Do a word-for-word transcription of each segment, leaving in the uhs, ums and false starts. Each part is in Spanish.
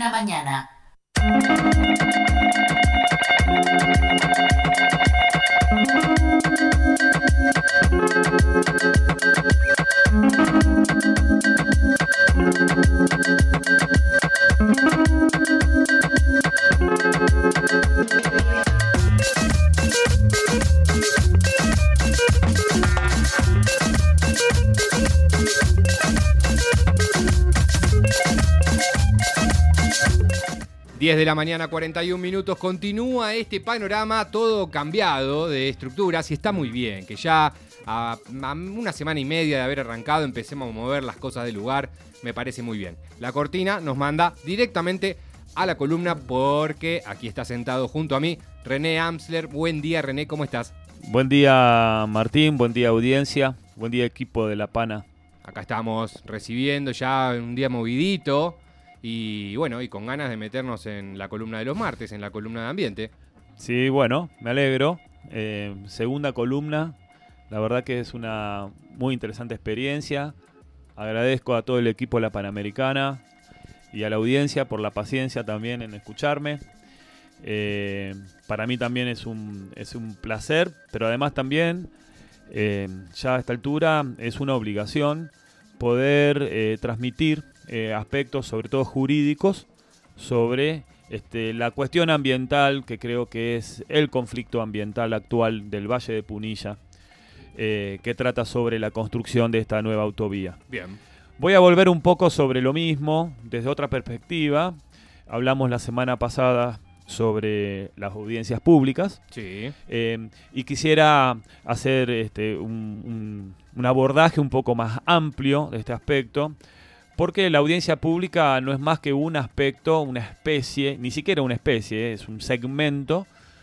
la mañana. diez de la mañana, cuarenta y un minutos. Continúa este panorama todo cambiado de estructuras y está muy bien que ya a, a una semana y media de haber arrancado empecemos a mover las cosas del lugar. Me parece muy bien. La cortina nos manda directamente a la columna porque aquí está sentado junto a mí René Amsler. Buen día, René, ¿cómo estás? Buen día, Martín. Buen día, audiencia. Buen día, equipo de La Pana. Acá estamos recibiendo ya un día movidito. Y bueno, y con ganas de meternos en la columna de los martes, en la columna de ambiente. Sí, bueno, me alegro. Eh, segunda columna, la verdad que es una muy interesante experiencia. Agradezco a todo el equipo de la Panamericana y a la audiencia por la paciencia también en escucharme. Eh, para mí también es un, es un placer, pero además también, eh, ya a esta altura, es una obligación poder eh, transmitir Eh, aspectos, sobre todo jurídicos, sobre este, la cuestión ambiental, que creo que es el conflicto ambiental actual del Valle de Punilla, eh, que trata sobre la construcción de esta nueva autovía. Bien. Voy a volver un poco sobre lo mismo, desde otra perspectiva. Hablamos la semana pasada sobre las audiencias públicas. Sí. Eh, y quisiera hacer este, un, un, un abordaje un poco más amplio de este aspecto, porque la audiencia pública no es más que un aspecto, una especie, ni siquiera una especie, es un segmento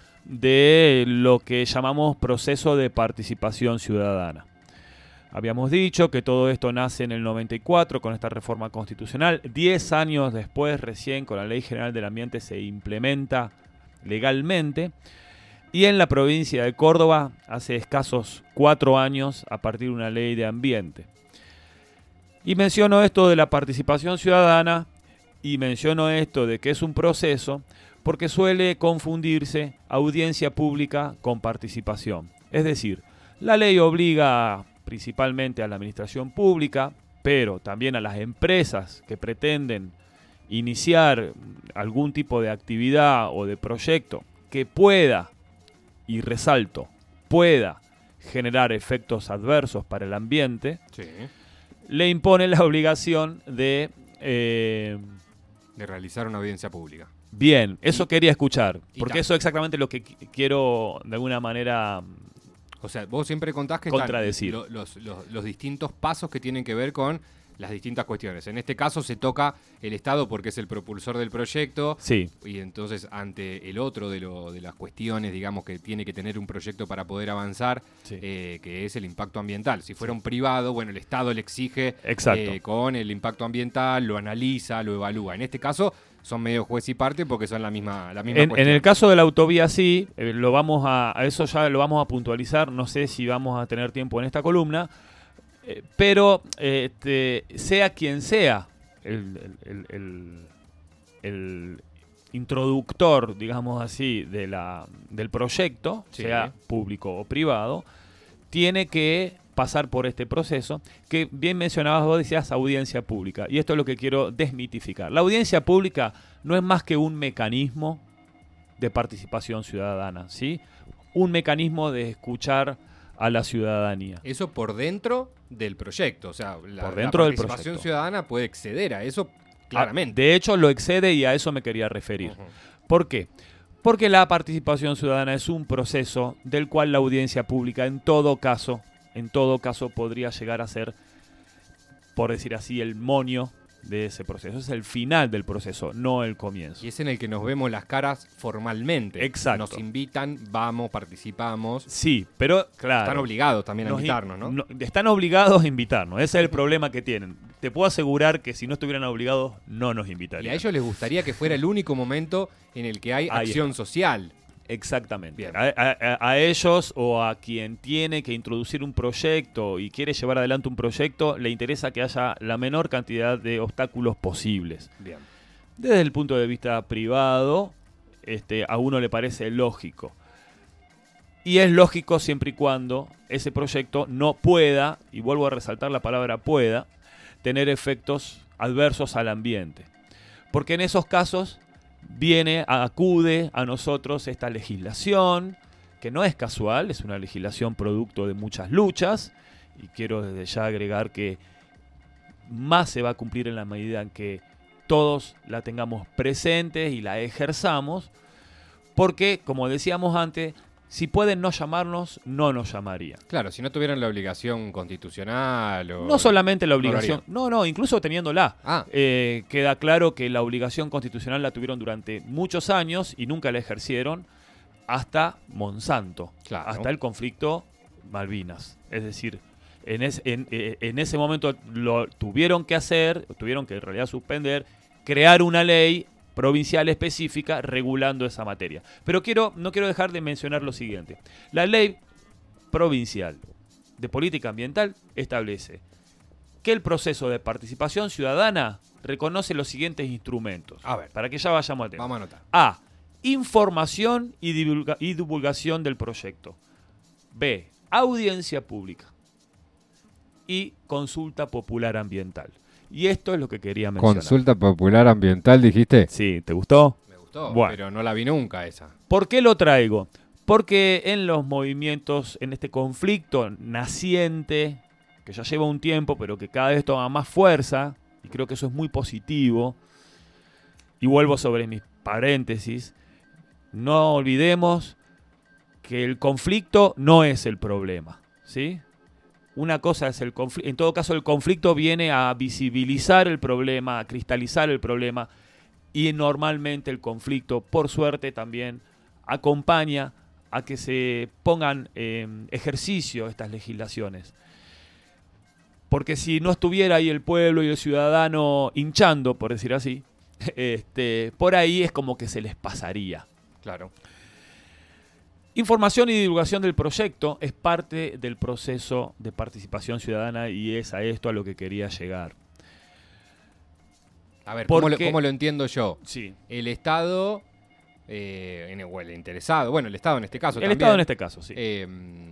de lo que llamamos proceso de participación ciudadana. Habíamos dicho que todo esto nace en el noventa y cuatro con esta reforma constitucional. Diez años después, recién con la Ley General del Ambiente se implementa legalmente. Y en la provincia de Córdoba, hace escasos cuatro años, a partir de una ley de ambiente. Y menciono esto de la participación ciudadana y menciono esto de que es un proceso porque suele confundirse audiencia pública con participación. Es decir, la ley obliga principalmente a la administración pública, pero también a las empresas que pretenden iniciar algún tipo de actividad o de proyecto que pueda, y resalto, pueda generar efectos adversos para el ambiente. Sí. Le impone la obligación de... Eh, de realizar una audiencia pública. Bien, eso y, quería escuchar, porque ta- eso es exactamente lo que qu- quiero de alguna manera O sea, vos siempre contás que contradecir. están lo- los, los, los distintos pasos que tienen que ver con las distintas cuestiones. En este caso se toca el Estado porque es el propulsor del proyecto. Sí. Y entonces ante el otro de, lo, de las cuestiones, digamos, que tiene que tener un proyecto para poder avanzar, Sí. eh, que es el impacto ambiental. Si fuera un privado, bueno, el Estado le exige Exacto. eh, con el impacto ambiental, lo analiza, lo evalúa. En este caso son medio juez y parte porque son la misma, la misma En, cuestión. en el caso de la autovía sí, eh, lo vamos a, a eso ya lo vamos a puntualizar, no sé si vamos a tener tiempo en esta columna, eh, pero eh, este, sea quien sea el, el, el, el introductor, digamos así, de la, del proyecto, Sí. sea público o privado, tiene que pasar por este proceso, que bien mencionabas vos, decías audiencia pública, y esto es lo que quiero desmitificar. La audiencia pública no es más que un mecanismo de participación ciudadana, ¿sí? Un mecanismo de escuchar a la ciudadanía. Eso por dentro del proyecto, o sea, la, Por dentro la del participación proyecto. ciudadana puede exceder a eso claramente. De hecho, lo excede y a eso me quería referir. Ujú. ¿Por qué? Porque la participación ciudadana es un proceso del cual la audiencia pública en todo caso, en todo caso podría llegar a ser, por decir así, el moño de ese proceso. Es el final del proceso, no el comienzo. Y es en el que nos vemos las caras formalmente. Exacto. Nos invitan, vamos, participamos. Sí, pero claro. Están obligados también a nos invitarnos, ¿no? no- Están obligados a invitarnos. Ese es el problema que tienen. Te puedo asegurar que si no estuvieran obligados, no nos Y invitarían. a ellos les gustaría que fuera el único momento en el que hay Ahí acción está. social. Exactamente. Bien. A, a- a ellos o a quien tiene que introducir un proyecto y quiere llevar adelante un proyecto, le interesa que haya la menor cantidad de obstáculos posibles. Bien. desde el punto de vista privado, este, a uno le parece lógico. Y es lógico siempre y cuando ese proyecto no pueda, y vuelvo a resaltar la palabra pueda, tener efectos adversos al ambiente. Porque en esos casos viene, acude a nosotros esta legislación, que no es casual, es una legislación producto de muchas luchas, y quiero desde ya agregar que más se va a cumplir en la medida en que todos la tengamos presente y la ejerzamos, porque, como decíamos antes, si pueden no llamarnos, no nos llamarían. Claro, si no tuvieran la obligación constitucional o... No solamente la no lo obligación, harían. no, no, incluso teniéndola. Ah. Eh, queda claro que la obligación constitucional la tuvieron durante muchos años y nunca la ejercieron hasta Monsanto, Claro. hasta el conflicto Malvinas. Es decir, en, es, en, eh, en ese momento lo tuvieron que hacer, tuvieron que en realidad suspender, crear una ley provincial específica regulando esa materia. Pero quiero, no quiero dejar de mencionar lo siguiente. La ley provincial de política ambiental establece que el proceso de participación ciudadana reconoce los siguientes instrumentos. A ver. Para que ya vayamos al tema. Vamos a anotar. A. Información y, divulga- y divulgación del proyecto. B. Audiencia pública. Y consulta popular ambiental. Y esto es lo que quería mencionar. Consulta popular ambiental, dijiste. Sí, ¿te gustó? Me gustó, Bueno. pero no la vi nunca esa. ¿Por qué lo traigo? Porque en los movimientos, en este conflicto naciente, que ya lleva un tiempo, pero que cada vez toma más fuerza, y creo que eso es muy positivo, y vuelvo sobre mis paréntesis, no olvidemos que el conflicto no es el problema, ¿sí? Una cosa es el conflicto, en todo caso el conflicto viene a visibilizar el problema, a cristalizar el problema, y normalmente el conflicto, por suerte, también acompaña a que se pongan en ejercicio estas legislaciones. Porque si no estuviera ahí el pueblo y el ciudadano hinchando, por decir así, este, por ahí es como que se les pasaría. Claro. Información y divulgación del proyecto es parte del proceso de participación ciudadana y es a esto a lo que quería llegar. A ver, ¿cómo lo, Porque- cómo lo entiendo yo? Sí. El Estado, eh, en el, o el interesado, bueno, el Estado en este caso El también, Estado en este caso, sí. eh,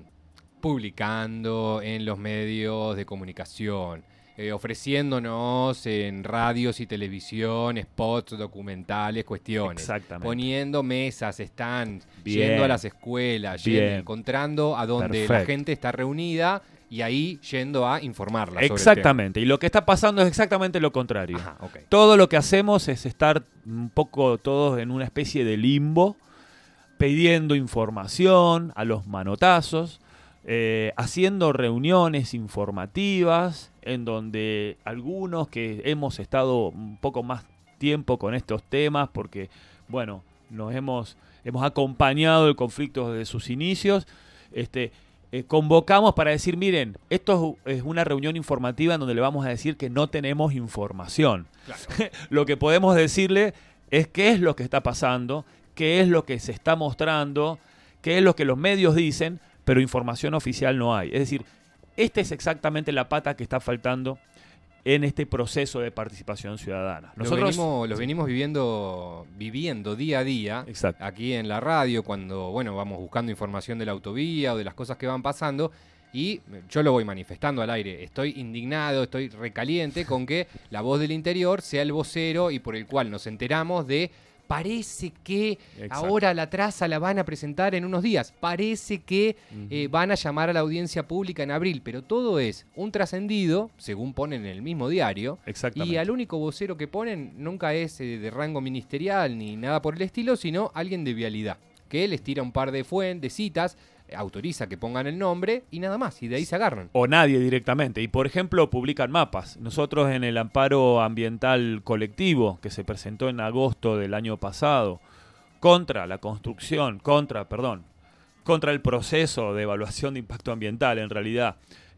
publicando en los medios de comunicación, eh, ofreciéndonos en radios y televisión, spots, documentales, cuestiones. Exactamente. Poniendo mesas, stands, Bien. yendo a las escuelas, Bien. yendo, encontrando a donde la Perfecto. gente está reunida y ahí yendo a informarla sobre el tema. Exactamente. Y lo que está pasando es exactamente lo contrario. Ajá, ok. Todo lo que hacemos es estar un poco todos en una especie de limbo, pidiendo información a los manotazos, eh, haciendo reuniones informativas en donde algunos que hemos estado un poco más tiempo con estos temas, porque, bueno, nos hemos, hemos acompañado el conflicto desde sus inicios, este, eh, convocamos para decir, miren, esto es una reunión informativa en donde le vamos a decir que no tenemos información. Claro. Lo que podemos decirle es qué es lo que está pasando, qué es lo que se está mostrando, qué es lo que los medios dicen, pero información oficial no hay. Es decir, esta es exactamente la pata que está faltando en este proceso de participación ciudadana. Lo venimos, lo venimos viviendo, viviendo día a día. Exacto. Aquí en la radio, cuando bueno vamos buscando información de la autovía o de las cosas que van pasando, y yo lo voy manifestando al aire. Estoy indignado, estoy recaliente con que la voz del interior sea el vocero y por el cual nos enteramos de parece que Exacto. ahora la traza la van a presentar en unos días, parece que Ujú. eh, van a llamar a la audiencia pública en abril, pero todo es un trascendido, según ponen en el mismo diario, Exactamente. y al único vocero que ponen nunca es eh, de rango ministerial ni nada por el estilo, sino alguien de vialidad, que les tira un par de fuentes, de citas, eh, autoriza que pongan el nombre y nada más, y de ahí se agarran. O nadie directamente. Y por ejemplo, publican mapas. Nosotros en el amparo ambiental colectivo que se presentó en agosto del año pasado contra la construcción, contra, perdón, contra el proceso de evaluación de impacto ambiental, en realidad,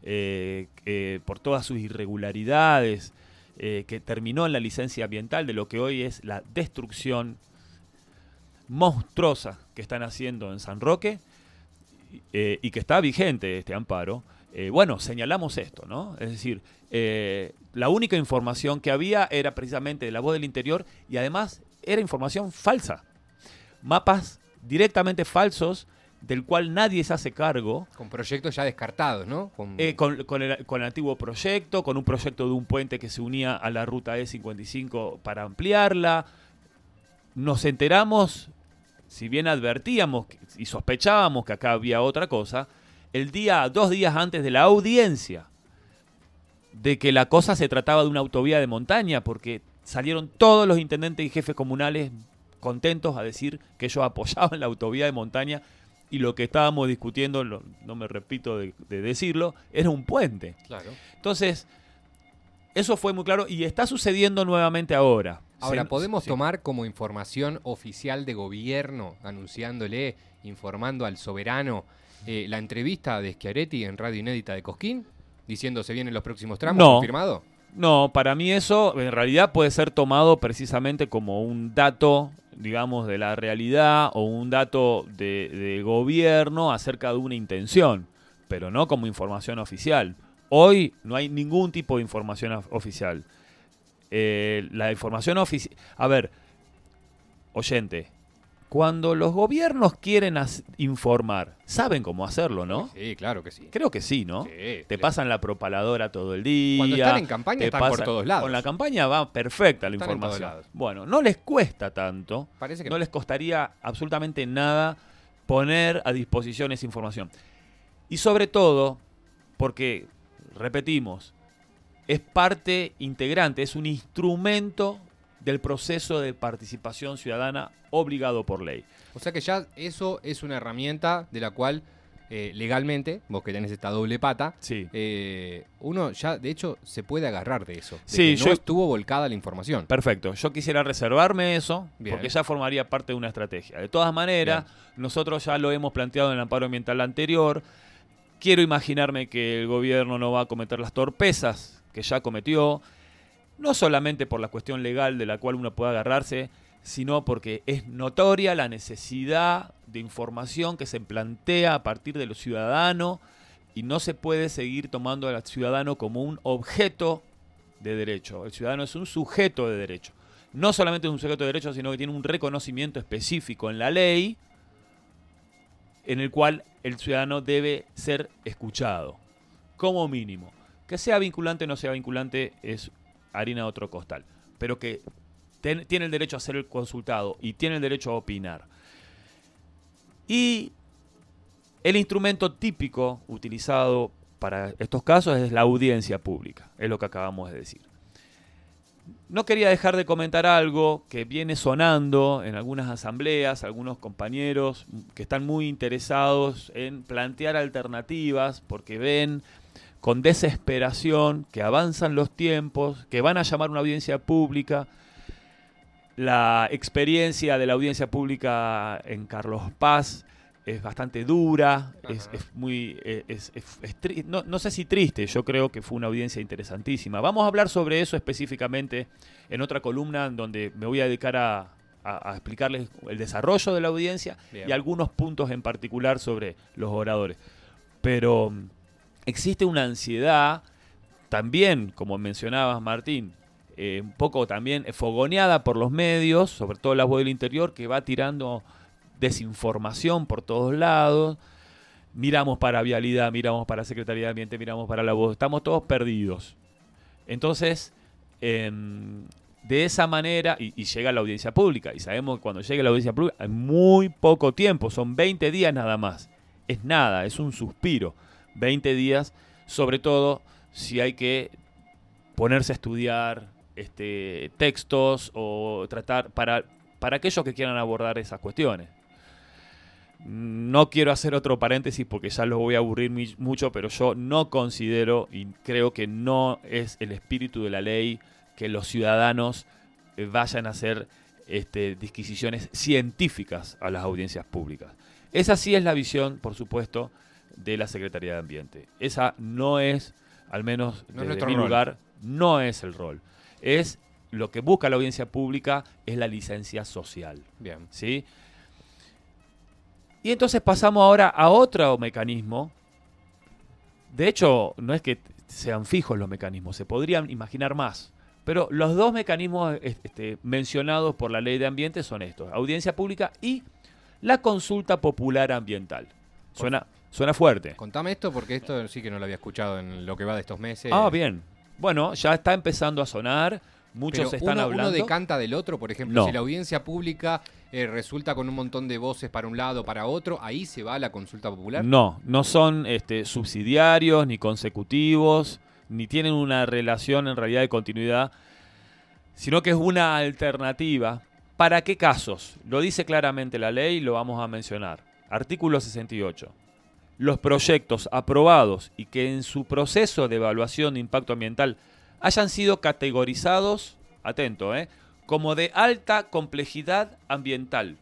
eh, eh, por todas sus irregularidades, eh, que terminó en la licencia ambiental de lo que hoy es la destrucción monstruosa que están haciendo en San Roque, eh, y que está vigente este amparo, eh, bueno, señalamos esto, ¿no? Es decir, eh, la única información que había era precisamente de La Voz del Interior y además era información falsa. Mapas directamente falsos del cual nadie se hace cargo. Con proyectos ya descartados, ¿no? Con, eh, con, con, el, con el antiguo proyecto, con un proyecto de un puente que se unía a la ruta E cincuenta y cinco para ampliarla. Nos enteramos, si bien advertíamos y sospechábamos que acá había otra cosa, el día, dos días antes de la audiencia, de que la cosa se trataba de una autovía de montaña, porque salieron todos los intendentes y jefes comunales contentos a decir que ellos apoyaban la autovía de montaña y lo que estábamos discutiendo, lo, no me repito de, de decirlo, era un puente. Claro. Entonces, eso fue muy claro y está sucediendo nuevamente ahora. Ahora, Se, ¿podemos sí. tomar como información oficial de gobierno, anunciándole, informando al soberano, eh, la entrevista de Schiaretti en Radio Inédita de Cosquín, diciendo se vienen los próximos tramos, No. confirmado? No, para mí eso en realidad puede ser tomado precisamente como un dato, digamos, de la realidad o un dato de, de gobierno acerca de una intención, pero no como información oficial. Hoy no hay ningún tipo de información of- oficial. Eh, la información oficial... A ver, oyente, cuando los gobiernos quieren as- informar, saben cómo hacerlo, ¿no? Sí, claro que sí. Creo que sí, ¿no? Sí, Te le- pasan la propaladora todo el día. Cuando están en campaña te están por pasan- todos lados. Con la campaña va perfecta la Están en todos información. lados. Bueno, no les cuesta tanto. Parece que No les costaría absolutamente nada poner a disposición esa información. Y sobre todo, porque, repetimos, es parte integrante, es un instrumento del proceso de participación ciudadana obligado por ley. O sea que ya eso es una herramienta de la cual eh, legalmente, vos que tenés esta doble pata, Sí. eh, uno ya de hecho se puede agarrar de eso. De Sí, que no yo- estuvo volcada la información. Perfecto, yo quisiera reservarme eso, Bien. porque ya formaría parte de una estrategia. De todas maneras, nosotros ya lo hemos planteado en el amparo ambiental anterior. Quiero imaginarme que el gobierno no va a cometer las torpezas que ya cometió, no solamente por la cuestión legal de la cual uno puede agarrarse, sino porque es notoria la necesidad de información que se plantea a partir de lo ciudadano y no se puede seguir tomando al ciudadano como un objeto de derecho. El ciudadano es un sujeto de derecho. No solamente es un sujeto de derecho, sino que tiene un reconocimiento específico en la ley en el cual el ciudadano debe ser escuchado, como mínimo. Que sea vinculante o no sea vinculante es harina de otro costal, pero que ten, tiene el derecho a ser el consultado y tiene el derecho a opinar. Y el instrumento típico utilizado para estos casos es la audiencia pública, es lo que acabamos de decir. No quería dejar de comentar algo que viene sonando en algunas asambleas, algunos compañeros que están muy interesados en plantear alternativas porque ven con desesperación que avanzan los tiempos, que van a llamar una audiencia pública. La experiencia de la audiencia pública en Carlos Paz es bastante dura, es, es muy, es, es, es tri- no, no sé si triste, yo creo que fue una audiencia interesantísima. Vamos a hablar sobre eso específicamente en otra columna en donde me voy a dedicar a, a, a explicarles el desarrollo de la audiencia. Bien. Y algunos puntos en particular sobre los oradores. Pero existe una ansiedad también, como mencionabas Martín, eh, un poco también fogoneada por los medios, sobre todo la Voz del Interior, que va tirando desinformación por todos lados. Miramos para Vialidad, miramos para Secretaría de Ambiente, miramos para La Voz, estamos todos perdidos. Entonces, eh, de esa manera, y, y llega la audiencia pública, y sabemos que cuando llegue la audiencia pública hay muy poco tiempo, son veinte días nada más. Es nada, es un suspiro. veinte días, sobre todo si hay que ponerse a estudiar este, textos o tratar para, para aquellos que quieran abordar esas cuestiones. No quiero hacer otro paréntesis porque ya los voy a aburrir mi, mucho, pero yo no considero y creo que no es el espíritu de la ley que los ciudadanos eh, vayan a hacer este, disquisiciones científicas a las audiencias públicas. Esa sí es la visión, por supuesto, de la Secretaría de Ambiente. Esa no es, al menos no desde es mi rol. lugar, no es el rol. Es lo que busca la audiencia pública, es la licencia social. Bien. ¿Sí? Y entonces pasamos ahora a otro mecanismo De hecho, no es que sean fijos los mecanismos, se podrían imaginar más. Pero los dos mecanismos este, mencionados por la Ley de Ambiente son estos: audiencia pública y la consulta popular ambiental. Suena, suena fuerte. Contame esto porque esto sí que no lo había escuchado en lo que va de estos meses. Ah, bien. Bueno, ya está empezando a sonar. Muchos Pero están uno, hablando. ¿Uno decanta del otro? Por ejemplo, No. si la audiencia pública eh, resulta con un montón de voces para un lado, para otro, ¿ahí se va a la consulta popular? No, no son este, subsidiarios ni consecutivos, ni tienen una relación en realidad de continuidad, sino que es una alternativa. ¿Para qué casos? Lo dice claramente la ley y lo vamos a mencionar. Artículo sesenta y ocho. Los proyectos aprobados y que en su proceso de evaluación de impacto ambiental hayan sido categorizados, atento, eh, como de alta complejidad ambiental.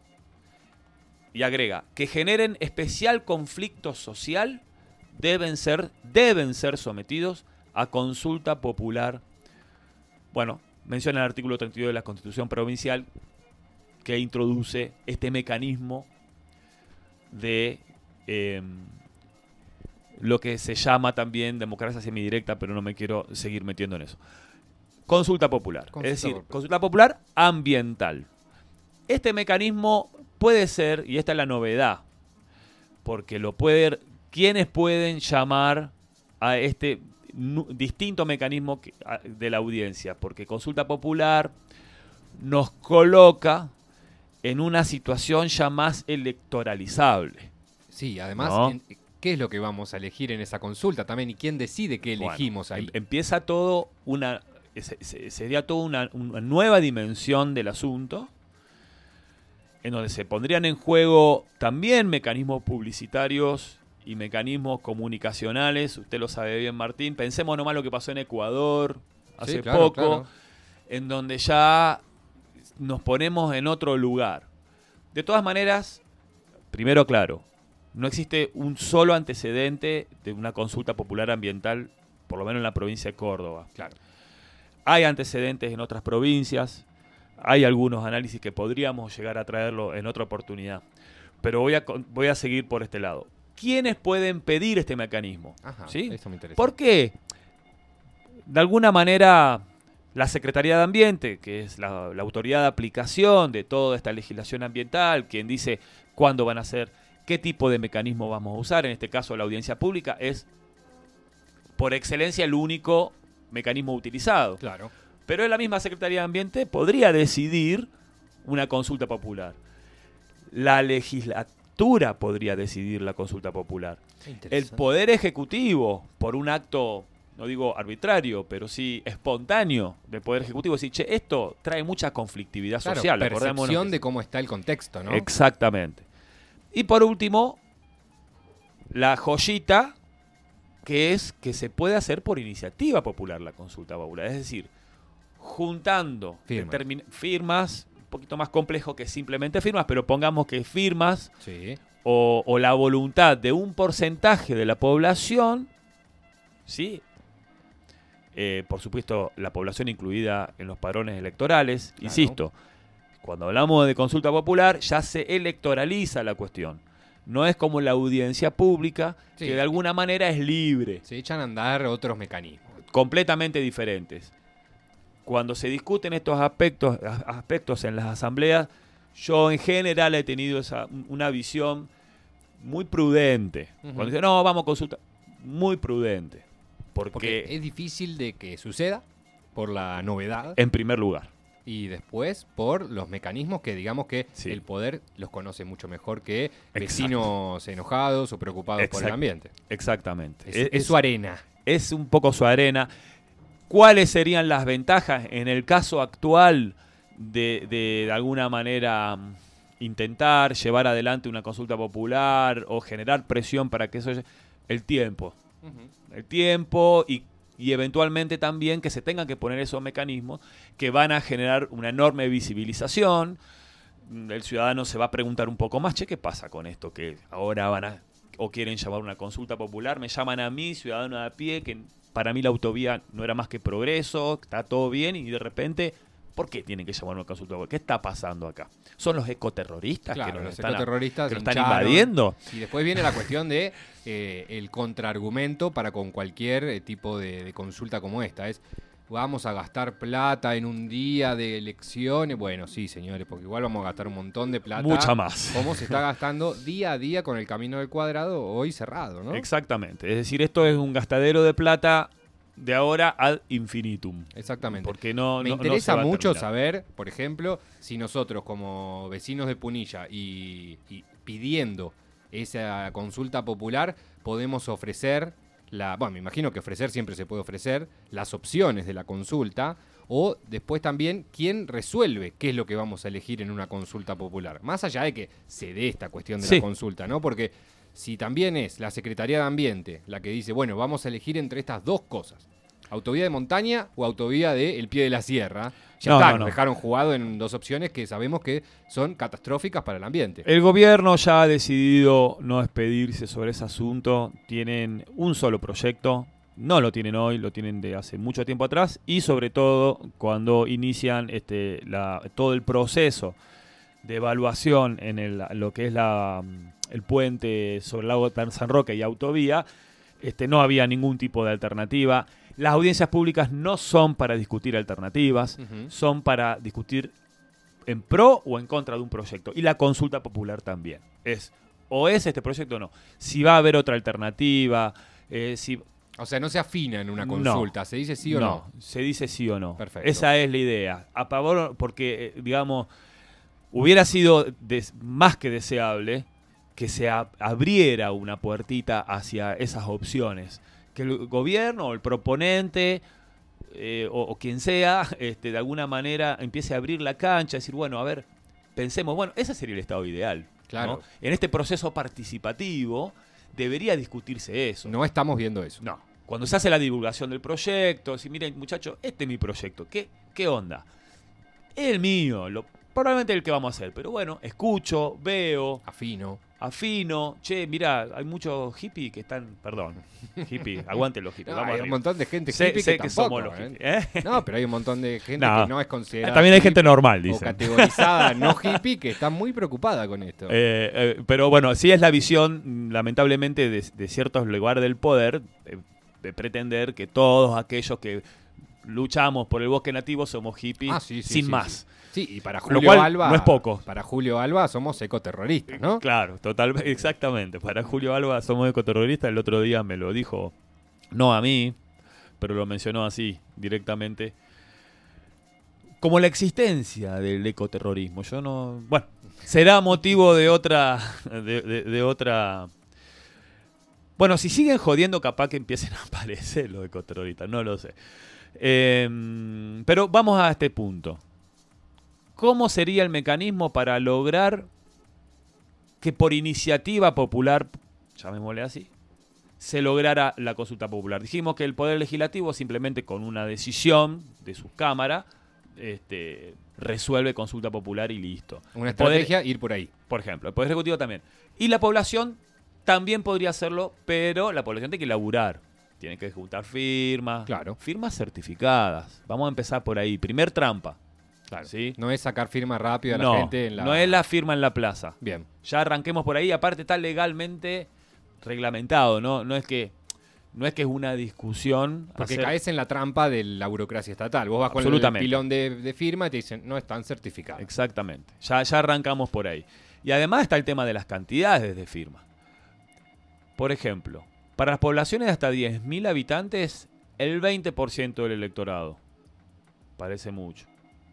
Y agrega, que generen especial conflicto social, deben ser, deben ser sometidos a consulta popular. Bueno, menciona el artículo treinta y dos de la Constitución Provincial que introduce este mecanismo de eh, lo que se llama también democracia semidirecta, pero no me quiero seguir metiendo en eso. Consulta popular, Consulta es decir, popular. consulta popular ambiental. Este mecanismo puede ser, y esta es la novedad, porque lo puede, ¿quiénes pueden llamar a este nu, distinto mecanismo que, a, de la audiencia? Porque consulta popular nos coloca en una situación ya más electoralizable. Sí, además, ¿No? en- ¿qué es lo que vamos a elegir en esa consulta también? ¿Y quién decide qué Bueno, elegimos ahí? em- empieza todo una, se- se- sería toda una, una nueva dimensión del asunto, en donde se pondrían en juego también mecanismos publicitarios y mecanismos comunicacionales. Usted lo sabe bien, Martín. Pensemos nomás lo que pasó en Ecuador hace Sí, claro, poco, claro. en donde ya nos ponemos en otro lugar. De todas maneras, primero claro, no existe un solo antecedente de una consulta popular ambiental, por lo menos en la provincia de Córdoba. Claro. Hay antecedentes en otras provincias, hay algunos análisis que podríamos llegar a traerlo en otra oportunidad, pero voy a, con- voy a seguir por este lado. ¿Quiénes pueden pedir este mecanismo? Ajá, ¿Sí? eso me interesa. ¿Por qué? De alguna manera, la Secretaría de Ambiente, que es la, la autoridad de aplicación de toda esta legislación ambiental, quien dice cuándo van a ser, qué tipo de mecanismo vamos a usar, en este caso la audiencia pública, es por excelencia el único mecanismo utilizado. Claro. Pero la misma Secretaría de Ambiente podría decidir una consulta popular. La legislatura podría decidir la consulta popular. Qué El interesante. Poder Ejecutivo, por un acto, no digo arbitrario, pero sí espontáneo del Poder Ejecutivo, decir, che, esto trae mucha conflictividad Claro, social. acordémonos percepción que- de cómo está el contexto, ¿no? Exactamente. Y por último, la joyita, que es que se puede hacer por iniciativa popular la consulta popular. Es decir, juntando Firmas. determin- firmas, un poquito más complejo que simplemente firmas, pero pongamos que firmas Sí. o, o la voluntad de un porcentaje de la población, ¿sí? Eh, por supuesto, la población incluida en los padrones electorales. Claro. Insisto, cuando hablamos de consulta popular, ya se electoraliza la cuestión. No es como la audiencia pública, Sí. que de alguna manera es libre, Se echan a andar otros mecanismos. completamente diferentes. Cuando se discuten estos aspectos, aspectos en las asambleas, yo en general he tenido esa, una visión muy prudente. Ujú. Cuando dicen, no, vamos a consultar, muy prudente. Porque, Porque es difícil de que suceda por la novedad en primer lugar, y después por los mecanismos que digamos que Sí. el poder los conoce mucho mejor que Exacto. vecinos enojados o preocupados por el Exacto. ambiente. exactamente. Es, es su arena. es un poco su arena. ¿Cuáles serían las ventajas en el caso actual de, de, de alguna manera mm, intentar llevar adelante una consulta popular o generar presión para que eso... lle- El tiempo. El tiempo y, y eventualmente también que se tengan que poner esos mecanismos que van a generar una enorme visibilización. Mm, El ciudadano se va a preguntar un poco más, che, ¿qué pasa con esto? Que ahora van a o quieren llamar una consulta popular, me llaman a mí, ciudadano de a pie, que para mí la autovía no era más que progreso, está todo bien y de repente ¿Por qué tienen que llamar una consulta popular? ¿Qué está pasando acá? ¿Son los ecoterroristas Claro, que nos los están, ecoterroristas que nos están hincharon. invadiendo? Y después viene la cuestión de eh, el contraargumento para con cualquier eh, tipo de, de consulta como esta. Es, vamos a gastar plata en un día de elecciones. Bueno, sí, señores, porque igual vamos a gastar un montón de plata. Mucha más. Como se está gastando día a día con el Camino del Cuadrado hoy cerrado, ¿no? Exactamente. Es decir, esto es un gastadero de plata de ahora ad infinitum. Exactamente. Porque no, Me no- no interesa se va a mucho terminar. saber, por ejemplo, si nosotros como vecinos de Punilla y, y pidiendo esa consulta popular podemos ofrecer, la, bueno, me imagino que ofrecer siempre se puede ofrecer, las opciones de la consulta, o después también quién resuelve qué es lo que vamos a elegir en una consulta popular. Más allá de que se dé esta cuestión de Sí. la consulta, ¿no? Porque si también es la Secretaría de Ambiente la que dice, bueno, vamos a elegir entre estas dos cosas, autovía de montaña o autovía de El Pie de la Sierra, ya No, está, no, nos no. dejaron jugado en dos opciones que sabemos que son catastróficas para el ambiente. El gobierno ya ha decidido no expedirse sobre ese asunto. Tienen un solo proyecto. No lo tienen hoy, lo tienen de hace mucho tiempo atrás. Y sobre todo cuando inician este, la, todo el proceso de evaluación en el, lo que es la, el puente sobre el lago de San Roque y autovía, este, no había ningún tipo de alternativa. Las audiencias públicas no son para discutir alternativas, Ujú. son para discutir en pro o en contra de un proyecto. Y la consulta popular también. Es o es este proyecto o no. Si va a haber otra alternativa, eh, si... O sea, no se afina en una No. consulta, se dice sí o no. se dice sí o no. Perfecto. Esa es la idea. A favor, porque, eh, digamos, hubiera sido des- más que deseable que se a- abriera una puertita hacia esas opciones. Que el gobierno o el proponente eh, o, o quien sea, este, de alguna manera empiece a abrir la cancha, decir, bueno, a ver, pensemos, bueno, ese sería el estado ideal. Claro. ¿no? En este proceso participativo debería discutirse eso. No estamos viendo eso. No. Cuando se hace la divulgación del proyecto, si miren, muchachos, este es mi proyecto, ¿qué, qué onda? Es el mío, lo, probablemente el que vamos a hacer, pero bueno, escucho, veo, Afino. afino, che, mirá, hay muchos hippies que están, perdón, hippie, aguanten los hippies, No, vamos hay un arriba. montón de gente Sé- hippie sé que que tampoco, somos los ¿eh? hippies, ¿eh? No, pero hay un montón de gente No. que no es considerada También hay gente hippie normal, o dicen. categorizada no hippie que está muy preocupada con esto. Eh, eh, pero bueno, sí es la visión, lamentablemente, de, de ciertos lugares del poder, eh, de pretender que todos aquellos que luchamos por el bosque nativo somos hippies Ah, sí, sí, sin sí, más. Sí, y para Lo Julio cual Alba. no es poco. Para Julio Alba somos ecoterroristas, ¿no? Claro, totalmente, exactamente. Para Julio Alba somos ecoterroristas. El otro día me lo dijo, no a mí, pero lo mencionó así, directamente. Como la existencia del ecoterrorismo. Yo no. Bueno, será motivo de otra. De, de- de otra. Bueno, si siguen jodiendo, capaz que empiecen a aparecer los ecoterroristas, no lo sé. Eh, pero vamos a este punto. ¿Cómo sería el mecanismo para lograr que por iniciativa popular, llamémosle así, se lograra la consulta popular? Dijimos que el Poder Legislativo simplemente con una decisión de sus cámaras este, resuelve consulta popular y listo. Una El Poder- estrategia, ir por ahí. por ejemplo, el Poder Ejecutivo también. Y la población también podría hacerlo, pero la población tiene que laburar. Tiene que ejecutar firmas. Claro. Firmas certificadas. Vamos a empezar por ahí. Primer trampa. Claro. ¿Sí? No es sacar firma rápido a la No, gente en la. no es la firma en la plaza. Bien. Ya arranquemos por ahí. Aparte está legalmente reglamentado, ¿no? No es que, no es que es una discusión. Porque hacer- caes en la trampa de la burocracia estatal. Vos vas con el Absolutamente. pilón de, de firma y te dicen, no están certificados. Exactamente. Ya, ya arrancamos por ahí. Y además está el tema de las cantidades de firmas. Por ejemplo, para las poblaciones de hasta diez mil habitantes, el veinte por ciento del electorado. Parece mucho.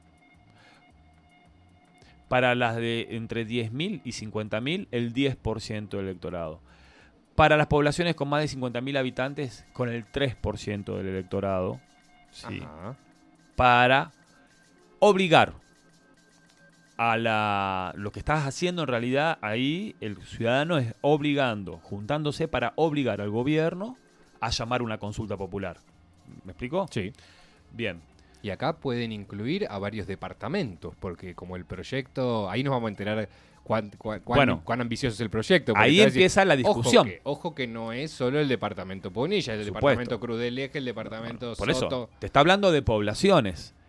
Para las de entre diez mil y cincuenta mil, el diez por ciento del electorado. Para las poblaciones con más de cincuenta mil habitantes, con el tres por ciento del electorado. Sí. Ajá. Para obligar a la lo que estás haciendo en realidad ahí el ciudadano es obligando, juntándose para obligar al gobierno a llamar una consulta popular. ¿Me explico? Sí. Bien. Y acá pueden incluir a varios departamentos, porque como el proyecto, ahí nos vamos a enterar cuán, cuán, cuán- Bueno. cuán ambicioso es el proyecto. porque Ahí te va a decir, empieza la discusión. Ojo que, ojo que no es solo el departamento Punilla, el Supuesto. departamento Cruz del Eje, el departamento Por Soto. eso, te está hablando de poblaciones.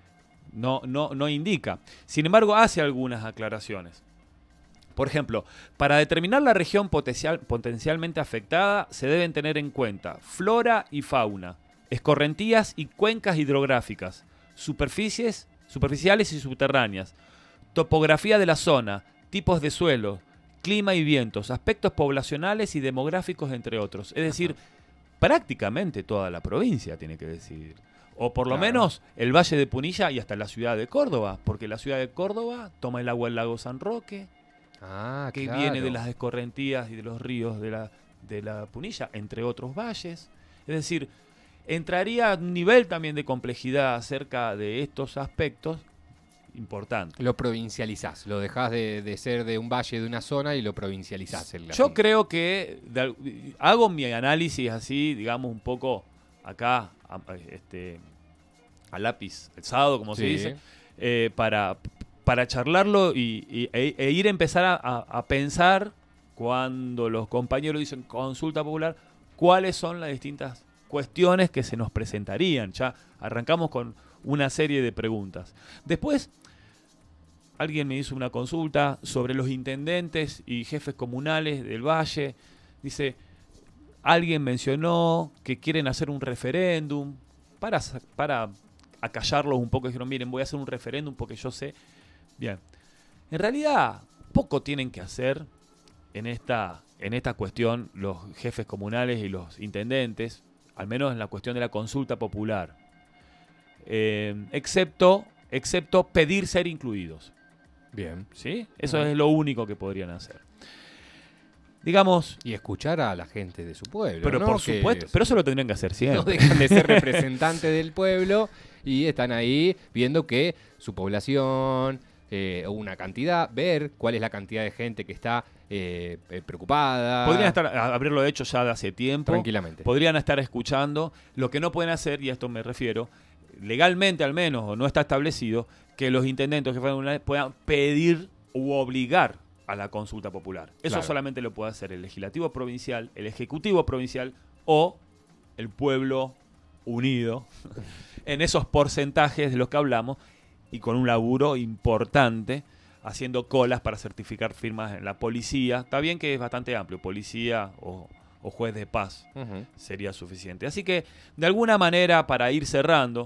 no, no, no indica. Sin embargo, hace algunas aclaraciones. Por ejemplo, para determinar la región potencial, potencialmente afectada se deben tener en cuenta flora y fauna, escorrentías y cuencas hidrográficas, superficies, superficiales y subterráneas, topografía de la zona, tipos de suelo, clima y vientos, aspectos poblacionales y demográficos, entre otros. Es decir, prácticamente toda la provincia tiene que decidir. O por lo Claro. menos el Valle de Punilla y hasta la ciudad de Córdoba, porque la ciudad de Córdoba toma el agua del lago San Roque, Ah, que claro. viene de las escorrentías y de los ríos de la, de la Punilla, entre otros valles. Es decir, entraría a un nivel también de complejidad acerca de estos aspectos importante. Lo provincializás, lo dejás de, de ser de un valle de una zona y lo provincializás. El Yo asunto. creo que de- hago mi análisis así, digamos, un poco acá, a, a- este, a lápiz alzado, como se Sí. dice, eh, para, para charlarlo y, y- e, e ir a empezar a, a- a pensar cuando los compañeros dicen consulta popular, cuáles son las distintas cuestiones que se nos presentarían. Ya arrancamos con una serie de preguntas. Después, alguien me hizo una consulta sobre los intendentes y jefes comunales del Valle. Dice, alguien mencionó que quieren hacer un referéndum para, sa- para acallarlos un poco. Dijeron, miren, voy a hacer un referéndum porque yo sé. Bien, en realidad poco tienen que hacer en esta, en esta cuestión los jefes comunales y los intendentes, al menos en la cuestión de la consulta popular. Eh, excepto, excepto pedir ser incluidos. Bien. ¿Sí? Eso Ujú. es lo único que podrían hacer. Digamos, Y escuchar a la gente de su pueblo. pero ¿no? por Que supuesto, pero eso lo tendrían que hacer no siempre. dejan de ser representantes del pueblo y están ahí viendo que su población, eh, una cantidad, ver cuál es la cantidad de gente que está eh, eh, preocupada. Podrían estar, a- haberlo hecho ya de hace tiempo. tranquilamente. Podrían estar escuchando. Lo que no pueden hacer, y a esto me refiero, legalmente al menos, o no está establecido, que los intendentes que puedan pedir u obligar a la consulta popular. Eso Claro. solamente lo puede hacer el legislativo provincial, el ejecutivo provincial o el pueblo unido en esos porcentajes de los que hablamos y con un laburo importante haciendo colas para certificar firmas en la policía. Está bien que es bastante amplio, policía o, o juez de paz Ujú. sería suficiente. Así que, de alguna manera, para ir cerrando,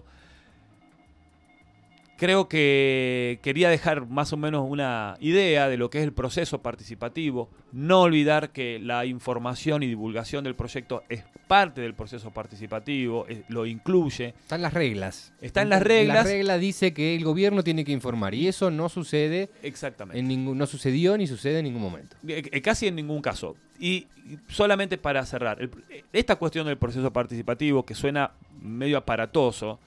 creo que quería dejar más o menos una idea de lo que es el proceso participativo. No olvidar que la información y divulgación del proyecto es parte del proceso participativo, es- lo incluye. Están las reglas. Está en las reglas. La regla dice que el gobierno tiene que informar y eso no sucede Exactamente. en ningún, no sucedió ni sucede en ningún momento. Eh, eh, Casi en ningún caso. Y y solamente para cerrar, el- esta cuestión del proceso participativo, que suena medio aparatoso,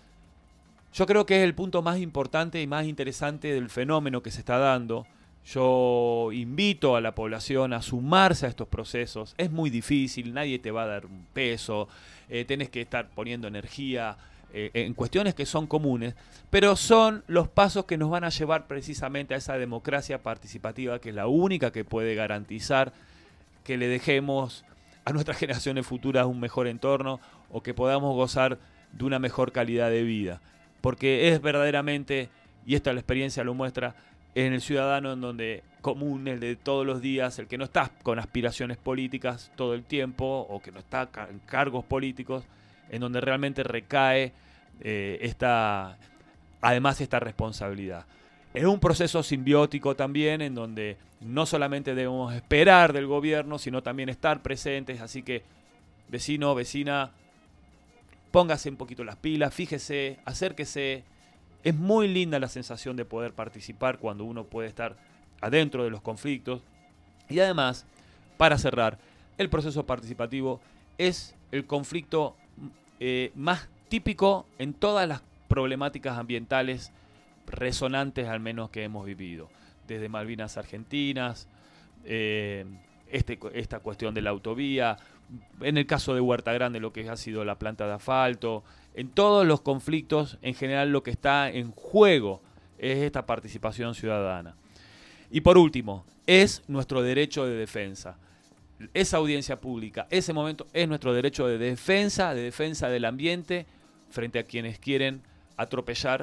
yo creo que es el punto más importante y más interesante del fenómeno que se está dando. Yo invito a la población a sumarse a estos procesos. Es muy difícil, nadie te va a dar un peso, eh, tenés que estar poniendo energía eh, en cuestiones que son comunes, pero son los pasos que nos van a llevar precisamente a esa democracia participativa, que es la única que puede garantizar que le dejemos a nuestras generaciones futuras un mejor entorno o que podamos gozar de una mejor calidad de vida. Porque es verdaderamente, y esta la experiencia lo muestra, en el ciudadano en donde común, el de todos los días, el que no está con aspiraciones políticas todo el tiempo o que no está ca- en cargos políticos, en donde realmente recae eh, esta, además esta responsabilidad. Es un proceso simbiótico también en donde no solamente debemos esperar del gobierno, sino también estar presentes, así que vecino, vecina, póngase un poquito las pilas, fíjese, acérquese. Es muy linda la sensación de poder participar cuando uno puede estar adentro de los conflictos. Y además, para cerrar, el proceso participativo es el conflicto eh, más típico en todas las problemáticas ambientales resonantes al menos que hemos vivido. Desde Malvinas Argentinas, eh, este, esta cuestión de la autovía, en el caso de Huerta Grande lo que ha sido la planta de asfalto, en todos los conflictos en general lo que está en juego es esta participación ciudadana. Y por último, es nuestro derecho de defensa. Esa audiencia pública, ese momento es nuestro derecho de defensa, de defensa del ambiente frente a quienes quieren atropellar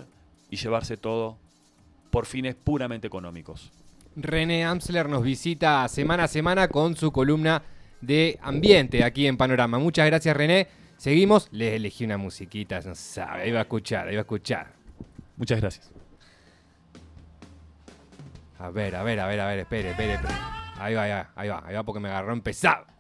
y llevarse todo por fines puramente económicos. René Amsler nos visita semana a semana con su columna de ambiente aquí en Panorama. Muchas gracias, René. Seguimos. Les elegí una musiquita, no sabe, iba a escuchar, iba a escuchar. Muchas gracias. A ver, a ver, a ver, a ver, espere, espere, espere. Ahí va, ahí va, ahí va, ahí va porque me agarró empezado.